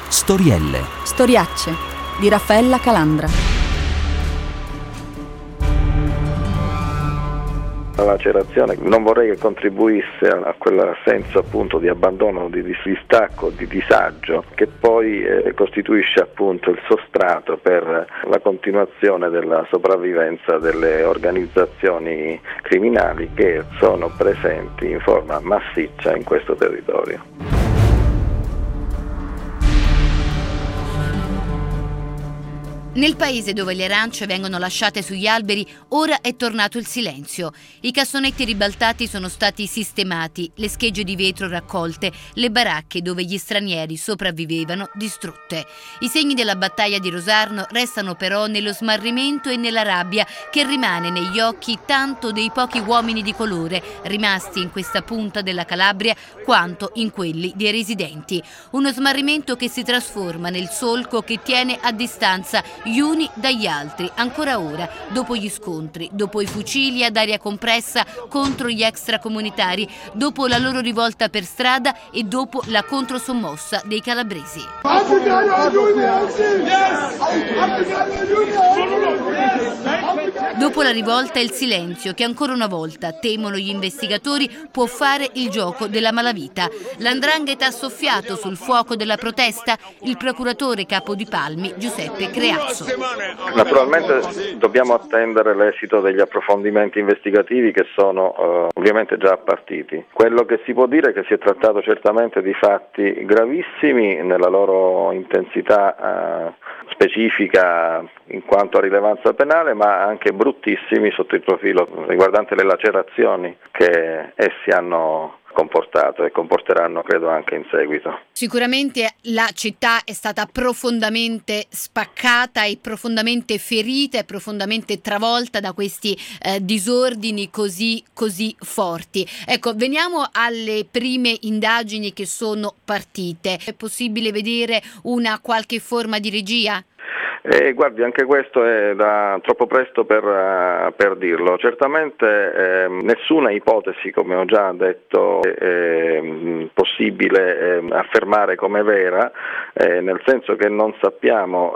Storielle. Storiacce di Raffaella Calandra. La lacerazione non vorrei che contribuisse a quel senso appunto di abbandono, di distacco, di disagio che poi costituisce appunto il sostrato per la continuazione della sopravvivenza delle organizzazioni criminali che sono presenti in forma massiccia in questo territorio. Nel paese dove le arance vengono lasciate sugli alberi, ora è tornato il silenzio. I cassonetti ribaltati sono stati sistemati, le schegge di vetro raccolte, le baracche dove gli stranieri sopravvivevano distrutte. I segni della battaglia di Rosarno restano però nello smarrimento e nella rabbia che rimane negli occhi tanto dei pochi uomini di colore rimasti in questa punta della Calabria quanto in quelli dei residenti. Uno smarrimento che si trasforma nel solco che tiene a distanza gli uni dagli altri, ancora ora, dopo gli scontri, dopo i fucili ad aria compressa contro gli extracomunitari, dopo la loro rivolta per strada e dopo la controsommossa dei calabresi. Dopo la rivolta il silenzio che ancora una volta, temono gli investigatori, può fare il gioco della malavita. L''ndrangheta ha soffiato sul fuoco della protesta, il procuratore capo di Palmi, Giuseppe Creazzo. Naturalmente dobbiamo attendere l'esito degli approfondimenti investigativi che sono ovviamente già partiti. Quello che si può dire è che si è trattato certamente di fatti gravissimi nella loro intensità specifica in quanto a rilevanza penale, ma anche bruttissimi sotto il profilo riguardante le lacerazioni che essi hanno comportato e comporteranno credo anche in seguito. Sicuramente la città è stata profondamente spaccata e profondamente ferita e profondamente travolta da questi disordini così forti. Ecco, veniamo alle prime indagini che sono partite. È possibile vedere una qualche forma di regia? Guardi, anche questo è troppo presto per dirlo. Certamente nessuna ipotesi, come ho già detto, è possibile affermare come vera, nel senso che non sappiamo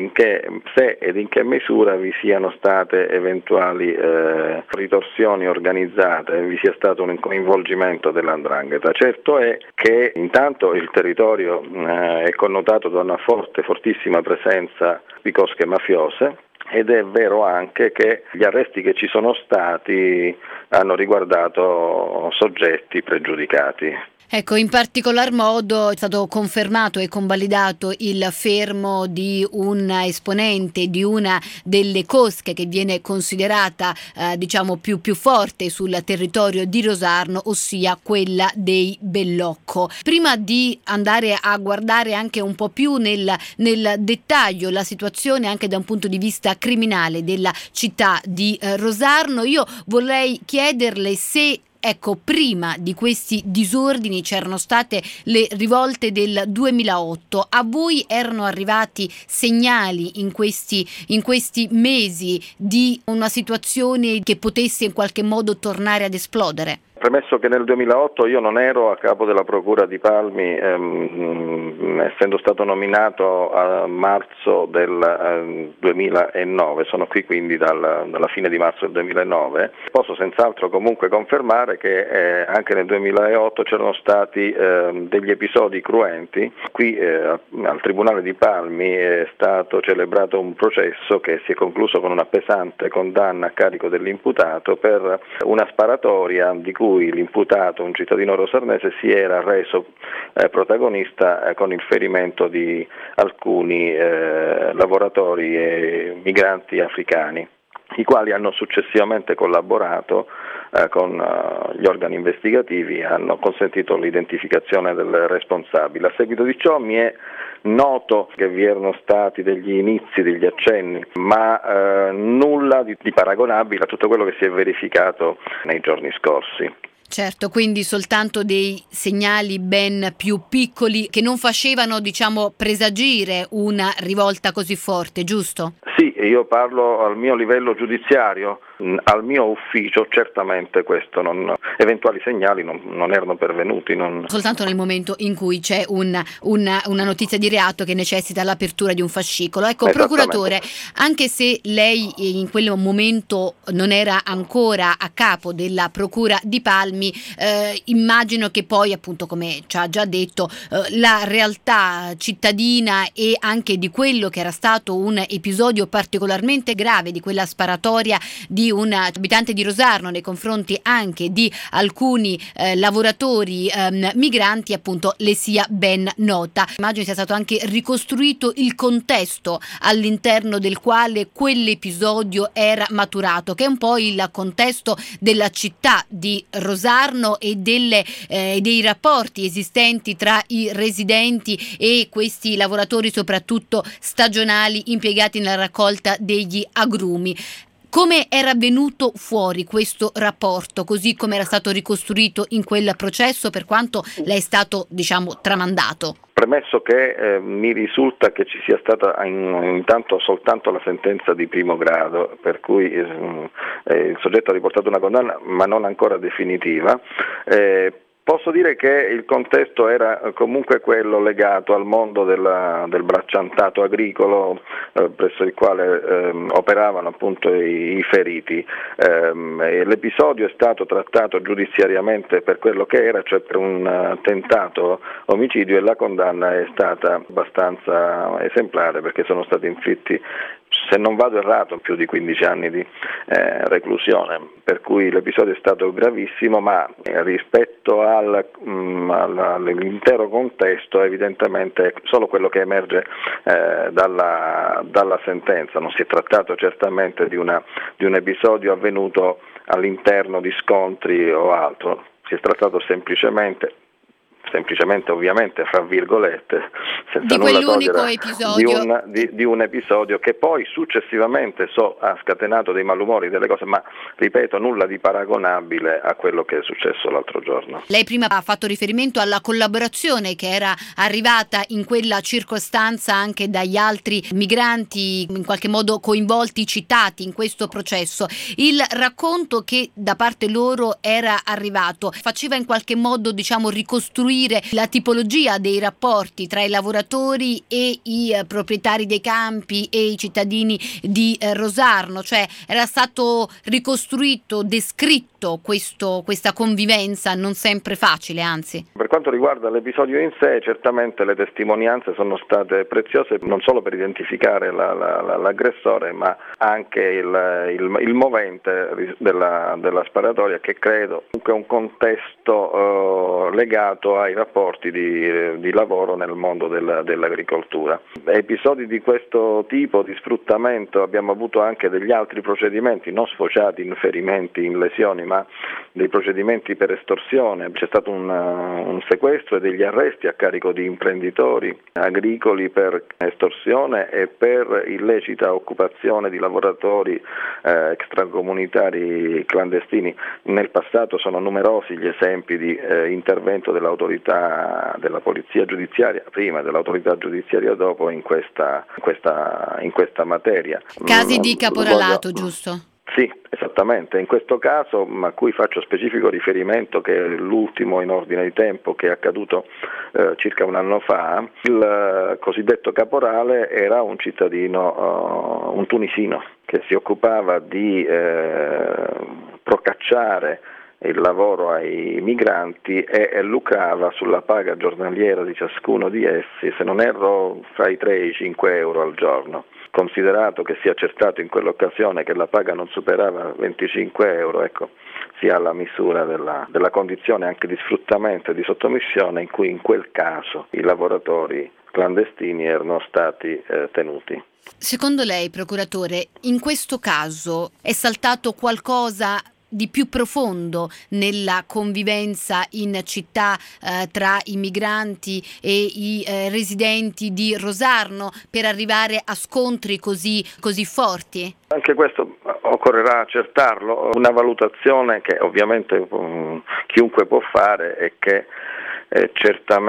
se ed in che misura vi siano state eventuali ritorsioni organizzate, vi sia stato un coinvolgimento dell''ndrangheta. Certo è che intanto il territorio è connotato da una fortissima presenza di cosche mafiose ed è vero anche che gli arresti che ci sono stati hanno riguardato soggetti pregiudicati. Ecco, in particolar modo è stato confermato e convalidato il fermo di un esponente di una delle cosche che viene considerata più forte sul territorio di Rosarno, ossia quella dei Bellocco. Prima di andare a guardare anche un po' più nel dettaglio la situazione anche da un punto di vista criminale della città di Rosarno, io vorrei chiederle se prima di questi disordini c'erano state le rivolte del 2008. A voi erano arrivati segnali in questi mesi di una situazione che potesse in qualche modo tornare ad esplodere? Premesso che nel 2008 io non ero a capo della Procura di Palmi, essendo stato nominato a marzo del 2009, sono qui quindi dalla fine di marzo del 2009, posso senz'altro comunque confermare che anche nel 2008 c'erano stati degli episodi cruenti. Qui al Tribunale di Palmi è stato celebrato un processo che si è concluso con una pesante condanna a carico dell'imputato per una sparatoria di cui l'imputato, un cittadino rosarnese, si era reso protagonista con il ferimento di alcuni lavoratori e migranti africani, i quali hanno successivamente collaborato con gli organi investigativi e hanno consentito l'identificazione del responsabile. A seguito di ciò mi è noto che vi erano stati degli inizi, degli accenni, ma nulla di paragonabile a tutto quello che si è verificato nei giorni scorsi. Certo, quindi soltanto dei segnali ben più piccoli che non facevano, presagire una rivolta così forte, giusto? Sì, io parlo al mio livello giudiziario. Al mio ufficio certamente eventuali segnali non erano pervenuti. Soltanto nel momento in cui c'è una notizia di reato che necessita l'apertura di un fascicolo. Ecco, procuratore, anche se lei in quel momento non era ancora a capo della procura di Palmi, immagino che poi, appunto, come ci ha già detto, la realtà cittadina e anche di quello che era stato un episodio particolarmente grave, di quella sparatoria di un abitante di Rosarno nei confronti anche di alcuni lavoratori migranti, appunto, le sia ben nota. Immagino sia stato anche ricostruito il contesto all'interno del quale quell'episodio era maturato, che è un po' il contesto della città di Rosarno e dei rapporti esistenti tra i residenti e questi lavoratori, soprattutto stagionali, impiegati nella raccolta degli agrumi. Come era venuto fuori questo rapporto, così come era stato ricostruito in quel processo, per quanto le è stato, tramandato? Premesso che mi risulta che ci sia stata intanto soltanto la sentenza di primo grado, per cui il soggetto ha riportato una condanna ma non ancora definitiva, posso dire che il contesto era comunque quello legato al mondo del bracciantato agricolo presso il quale operavano appunto i feriti. L'episodio è stato trattato giudiziariamente per quello che era, cioè per un tentato omicidio, e la condanna è stata abbastanza esemplare perché sono stati inflitti, se non vado errato, più di 15 anni di reclusione, per cui l'episodio è stato gravissimo, ma rispetto all'intero contesto evidentemente solo quello che emerge dalla sentenza. Non si è trattato certamente di un episodio avvenuto all'interno di scontri o altro, si è trattato semplicemente ovviamente fra virgolette, senza nulla togliere, episodio di un episodio che poi successivamente ha scatenato dei malumori, delle cose, ma ripeto, nulla di paragonabile a quello che è successo l'altro giorno. Lei prima ha fatto riferimento alla collaborazione che era arrivata in quella circostanza anche dagli altri migranti in qualche modo coinvolti, citati in questo processo. Il racconto che da parte loro era arrivato faceva in qualche modo, ricostruire la tipologia dei rapporti tra i lavoratori e i proprietari dei campi e i cittadini di Rosarno, cioè era stato ricostruito, descritto questa convivenza non sempre facile, anzi. Per quanto riguarda l'episodio in sé, certamente le testimonianze sono state preziose non solo per identificare l'aggressore, ma anche il movente della sparatoria, che credo comunque è un contesto legato ai rapporti di lavoro nel mondo dell'agricoltura. Episodi di questo tipo di sfruttamento abbiamo avuto anche degli altri procedimenti non sfociati in ferimenti, in lesioni, ma dei procedimenti per estorsione. C'è stato un sequestro e degli arresti a carico di imprenditori agricoli per estorsione e per illecita occupazione di lavoratori extracomunitari clandestini. Nel passato sono numerosi gli esempi di intervento dell'autorità della polizia giudiziaria prima, dell'autorità giudiziaria dopo in questa materia. Casi di caporalato, giusto? Sì, esattamente. In questo caso, a cui faccio specifico riferimento, che è l'ultimo in ordine di tempo, che è accaduto circa un anno fa, il cosiddetto caporale era un cittadino, un tunisino, che si occupava di procacciare il lavoro ai migranti e lucrava sulla paga giornaliera di ciascuno di essi, se non erro, fra i 3 e i 5 euro al giorno. Considerato che si è accertato in quell'occasione che la paga non superava 25 euro, ecco, si ha la misura della condizione anche di sfruttamento e di sottomissione in cui in quel caso i lavoratori clandestini erano stati tenuti. Secondo lei, procuratore, in questo caso è saltato qualcosa di più profondo nella convivenza in città tra i migranti e i residenti di Rosarno per arrivare a scontri così forti? Anche questo occorrerà accertarlo. Una valutazione che ovviamente chiunque può fare è che certamente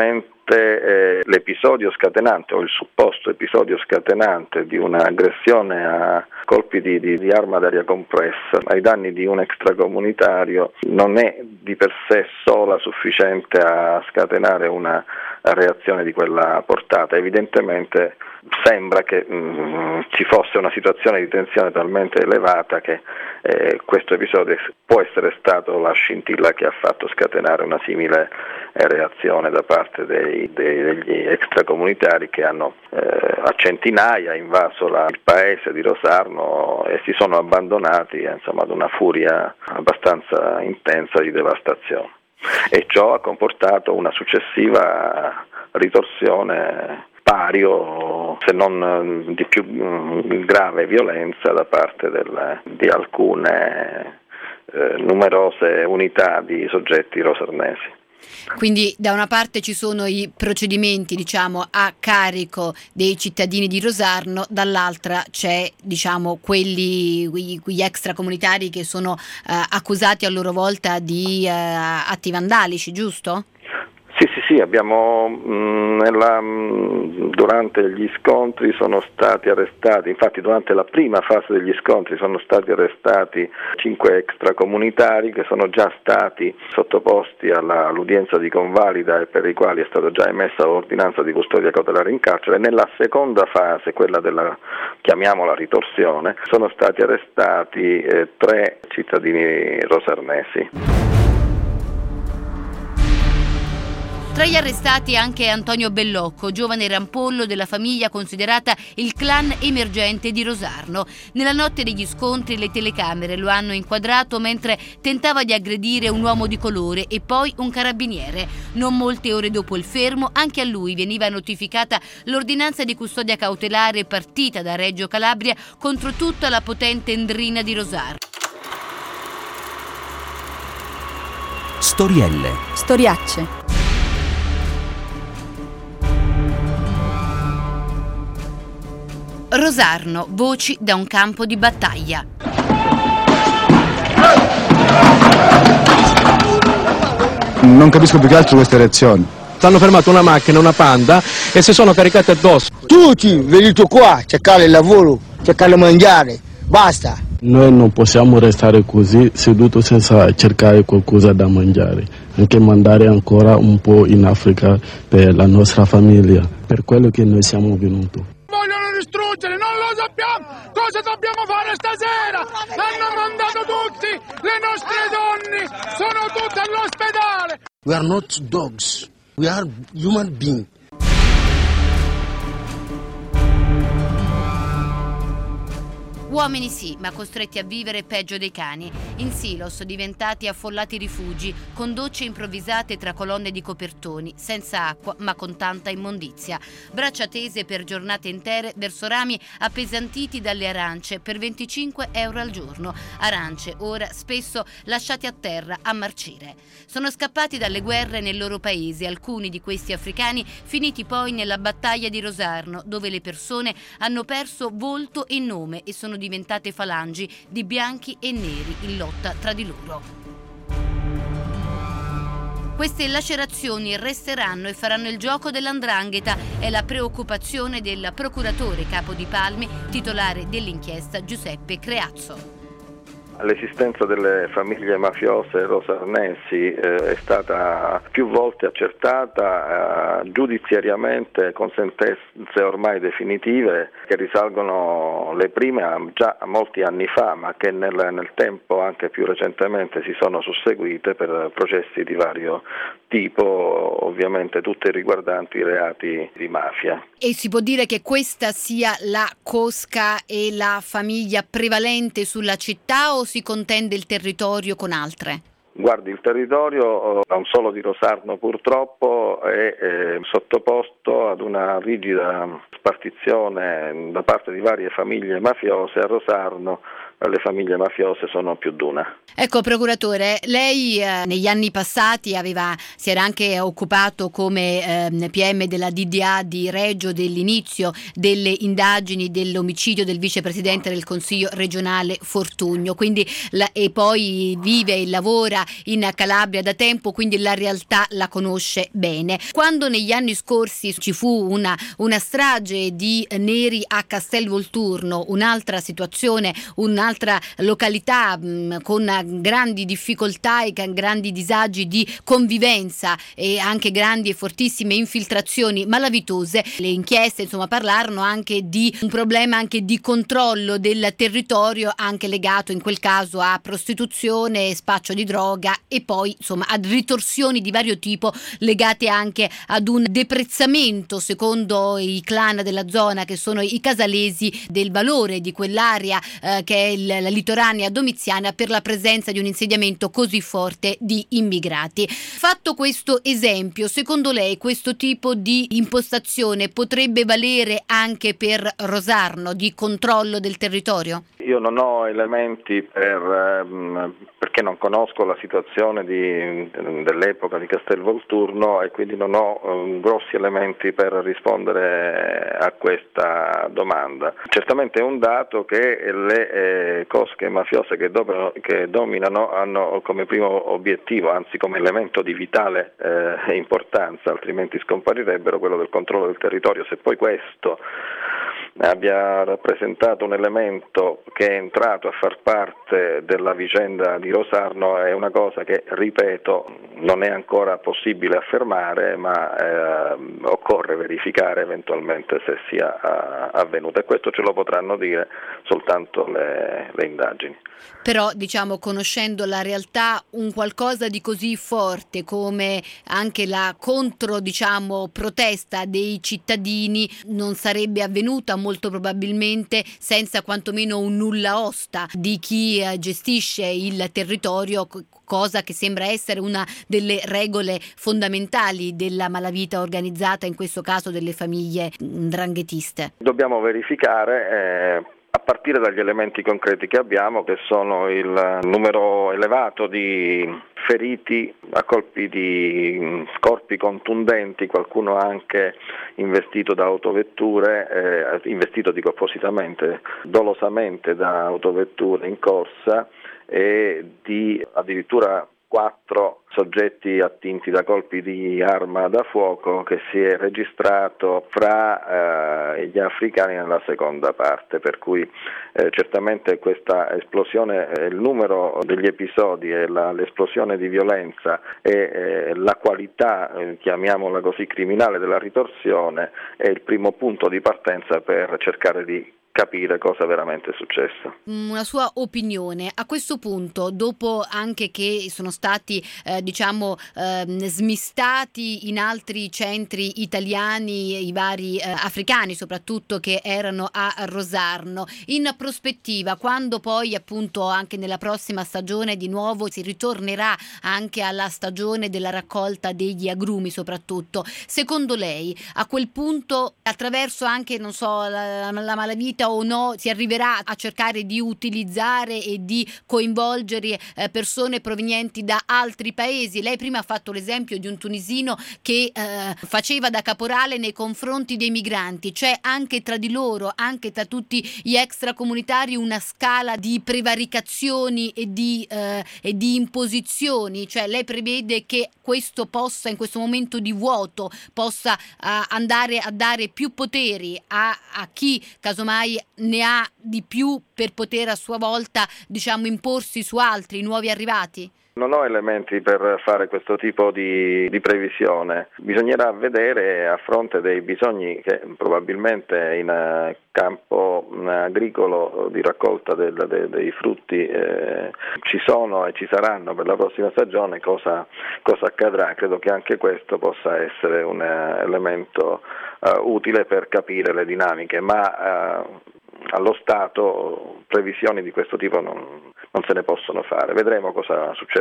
parte l'episodio scatenante o il supposto episodio scatenante di un'aggressione a colpi di arma d'aria compressa ai danni di un extracomunitario non è di per sé sola sufficiente a scatenare una reazione di quella portata. Evidentemente sembra che ci fosse una situazione di tensione talmente elevata che questo episodio può essere stato la scintilla che ha fatto scatenare una simile reazione da parte degli extracomunitari che hanno a centinaia invaso il paese di Rosarno e si sono abbandonati ad una furia abbastanza intensa di devastazione. E ciò ha comportato una successiva ritorsione pari o se non di più grave violenza da parte di alcune numerose unità di soggetti rosarnesi. Quindi da una parte ci sono i procedimenti a carico dei cittadini di Rosarno, dall'altra c'è quegli extracomunitari che sono accusati a loro volta di atti vandalici, giusto? Sì, abbiamo durante gli scontri sono stati arrestati, infatti durante la prima fase degli scontri sono stati arrestati 5 extracomunitari che sono già stati sottoposti all'udienza di convalida e per i quali è stata già emessa l'ordinanza di custodia cautelare in carcere. Nella seconda fase, quella della, chiamiamola ritorsione, sono stati arrestati 3 cittadini rosarnesi. Tra gli arrestati anche Antonio Bellocco, giovane rampollo della famiglia considerata il clan emergente di Rosarno. Nella notte degli scontri le telecamere lo hanno inquadrato mentre tentava di aggredire un uomo di colore e poi un carabiniere. Non molte ore dopo il fermo, anche a lui veniva notificata l'ordinanza di custodia cautelare partita da Reggio Calabria contro tutta la potente Endrina di Rosarno. Storielle. Storiacce. Rosarno, voci da un campo di battaglia. Non capisco più che altro queste reazioni. Hanno fermato una macchina, una Panda, e si sono caricati addosso. Tutti venite qua, cercare il lavoro, cercare di mangiare, basta. Noi non possiamo restare così seduti senza cercare qualcosa da mangiare, anche mandare ancora un po' in Africa per la nostra famiglia, per quello che noi siamo venuti. Vogliono distruggere, non lo sappiamo cosa dobbiamo fare stasera. Hanno mandato tutti, le nostre donne sono tutte all'ospedale. We are not dogs, we are human beings. Uomini sì, ma costretti a vivere peggio dei cani. In silos diventati affollati rifugi, con docce improvvisate tra colonne di copertoni, senza acqua ma con tanta immondizia. Braccia tese per giornate intere verso rami appesantiti dalle arance per 25 euro al giorno. Arance ora spesso lasciate a terra a marcire. Sono scappati dalle guerre nel loro paese, alcuni di questi africani finiti poi nella battaglia di Rosarno, dove le persone hanno perso volto e nome e sono diventate falangi di bianchi e neri in lotta tra di loro. Queste lacerazioni resteranno e faranno il gioco dell''ndrangheta, è la preoccupazione del procuratore capo di Palmi, titolare dell'inchiesta Giuseppe Creazzo. L'esistenza delle famiglie mafiose rosarnesi è stata più volte accertata giudiziariamente con sentenze ormai definitive che risalgono le prime già a molti anni fa, ma che nel tempo anche più recentemente si sono susseguite per processi di vario tipo, ovviamente tutte riguardanti i reati di mafia. E si può dire che questa sia la cosca e la famiglia prevalente sulla città o si contende il territorio con altre? Guardi, il territorio, non solo di Rosarno purtroppo, è sottoposto ad una rigida spartizione da parte di varie famiglie mafiose. A Rosarno le famiglie mafiose sono più d'una. Ecco, procuratore, lei negli anni passati si era anche occupato come PM della DDA di Reggio dell'inizio delle indagini dell'omicidio del vicepresidente del Consiglio regionale Fortugno, e poi vive e lavora in Calabria da tempo, quindi la realtà la conosce bene. Quando negli anni scorsi ci fu una strage di neri a Castelvolturno, un'altra situazione, un'altra località con grandi difficoltà e grandi disagi di convivenza e anche grandi e fortissime infiltrazioni malavitose, le inchieste parlarono anche di un problema anche di controllo del territorio, anche legato in quel caso a prostituzione, spaccio di droga e poi a ritorsioni di vario tipo legate anche ad un deprezzamento, secondo i clan della zona che sono i casalesi, del valore di quell'area che è la litoranea domiziana per la presenza di un insediamento così forte di immigrati. Fatto questo esempio, secondo lei questo tipo di impostazione potrebbe valere anche per Rosarno, di controllo del territorio? Io non ho elementi perché non conosco la situazione dell'epoca di Castelvolturno e quindi non ho grossi elementi per rispondere a questa domanda. Certamente è un dato che le cosche mafiose che dominano hanno come primo obiettivo, anzi come elemento di vitale importanza, altrimenti scomparirebbero, quello del controllo del territorio. Se poi questo abbia rappresentato un elemento che è entrato a far parte della vicenda di Rosarno è una cosa che, ripeto, non è ancora possibile affermare, ma occorre verificare eventualmente se sia avvenuto, e questo ce lo potranno dire soltanto le indagini. Però conoscendo la realtà, un qualcosa di così forte come anche la protesta dei cittadini non sarebbe avvenuta molto probabilmente senza quantomeno un nulla osta di chi gestisce il territorio, cosa che sembra essere una delle regole fondamentali della malavita organizzata, in questo caso delle famiglie 'ndranghetiste. Dobbiamo verificare a partire dagli elementi concreti che abbiamo, che sono il numero elevato di feriti a colpi di corpi contundenti, qualcuno anche investito da autovetture, investito dico appositamente, dolosamente da autovetture in corsa, e di addirittura 4 soggetti attinti da colpi di arma da fuoco che si è registrato fra gli africani nella seconda parte, per cui certamente questa esplosione, il numero degli episodi e l'esplosione di violenza e la qualità, chiamiamola così, criminale della ritorsione è il primo punto di partenza per cercare di capire cosa veramente è successo. Una sua opinione a questo punto, dopo anche che sono stati smistati in altri centri italiani i vari africani soprattutto che erano a Rosarno, in prospettiva, quando poi appunto anche nella prossima stagione di nuovo si ritornerà anche alla stagione della raccolta degli agrumi soprattutto, secondo lei a quel punto, attraverso anche la malavita o no, si arriverà a cercare di utilizzare e di coinvolgere persone provenienti da altri paesi? Lei prima ha fatto l'esempio di un tunisino che faceva da caporale nei confronti dei migranti. C'è anche tra di loro, anche tra tutti gli extracomunitari, una scala di prevaricazioni e di imposizioni? Cioè lei prevede che questo possa, in questo momento di vuoto, possa andare a dare più poteri a chi casomai ne ha di più per poter a sua volta imporsi su altri nuovi arrivati? Non ho elementi per fare questo tipo di previsione. Bisognerà vedere, a fronte dei bisogni che probabilmente in campo agricolo di raccolta dei frutti ci sono e ci saranno per la prossima stagione, cosa accadrà. Credo che anche questo possa essere un elemento utile per capire le dinamiche, ma allo Stato previsioni di questo tipo non se ne possono fare. Vedremo cosa succederà.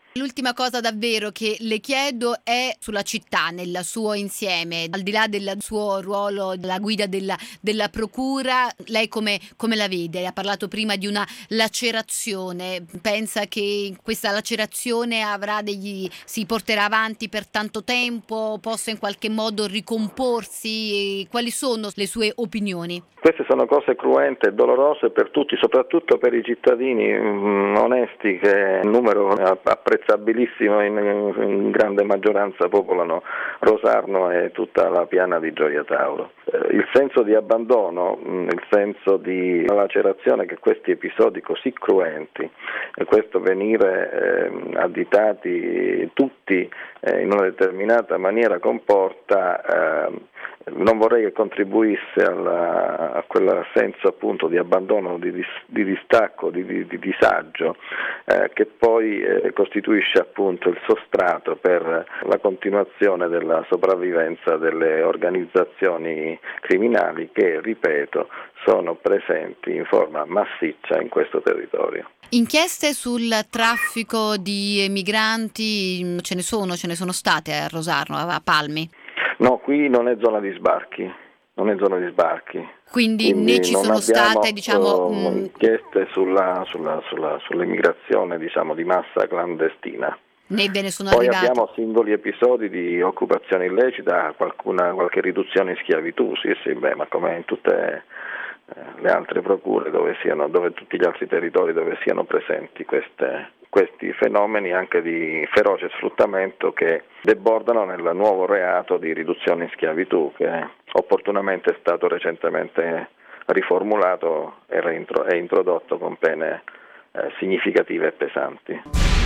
L'ultima cosa davvero che le chiedo è sulla città nel suo insieme, al di là del suo ruolo, la guida della procura, lei come la vede? Ha parlato prima di una lacerazione, pensa che questa lacerazione si porterà avanti per tanto tempo, possa in qualche modo ricomporsi? Quali sono le sue opinioni? Queste sono cose cruente e dolorose per tutti, soprattutto per i cittadini onesti che un numero apprezzabilissimo in grande maggioranza popolano Rosarno e tutta la piana di Gioia Tauro. Il senso di abbandono, il senso di lacerazione che questi episodi così cruenti e questo venire additati tutti in una determinata maniera comporta, non vorrei che contribuisse a quel senso appunto di abbandono, di distacco, di disagio che poi costituisce appunto il sostrato per la continuazione della sopravvivenza delle organizzazioni criminali che, ripeto, sono presenti in forma massiccia in questo territorio. Inchieste sul traffico di migranti ce ne sono state a Rosarno, a Palmi? No, qui non è zona di sbarchi. Quindi né ci sono state inchieste sull'immigrazione di massa clandestina. Né ve ne sono Poi arrivati. abbiamo singoli episodi di occupazione illecita, qualche riduzione in schiavitù, sì, ma come in tutte le altre procure dove tutti gli altri territori dove siano presenti questi fenomeni anche di feroce sfruttamento che debordano nel nuovo reato di riduzione in schiavitù che opportunamente è stato recentemente riformulato e introdotto con pene significative e pesanti.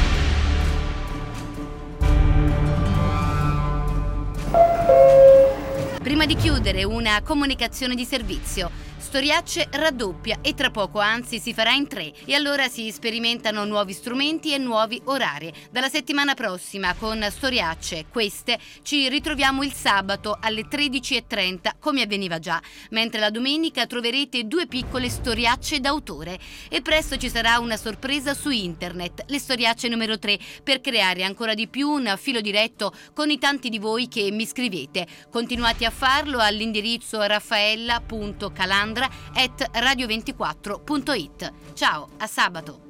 Prima di chiudere, una comunicazione di servizio. Storiacce raddoppia e tra poco, anzi, si farà in 3 e allora si sperimentano nuovi strumenti e nuovi orari. Dalla settimana prossima con Storiacce, queste, ci ritroviamo il sabato alle 13:30 come avveniva già, mentre la domenica troverete 2 piccole storiacce d'autore e presto ci sarà una sorpresa su internet, le storiacce numero 3, per creare ancora di più un filo diretto con i tanti di voi che mi scrivete. Continuate a farlo all'indirizzo raffaella.calandra@radio24.it. Ciao, a sabato!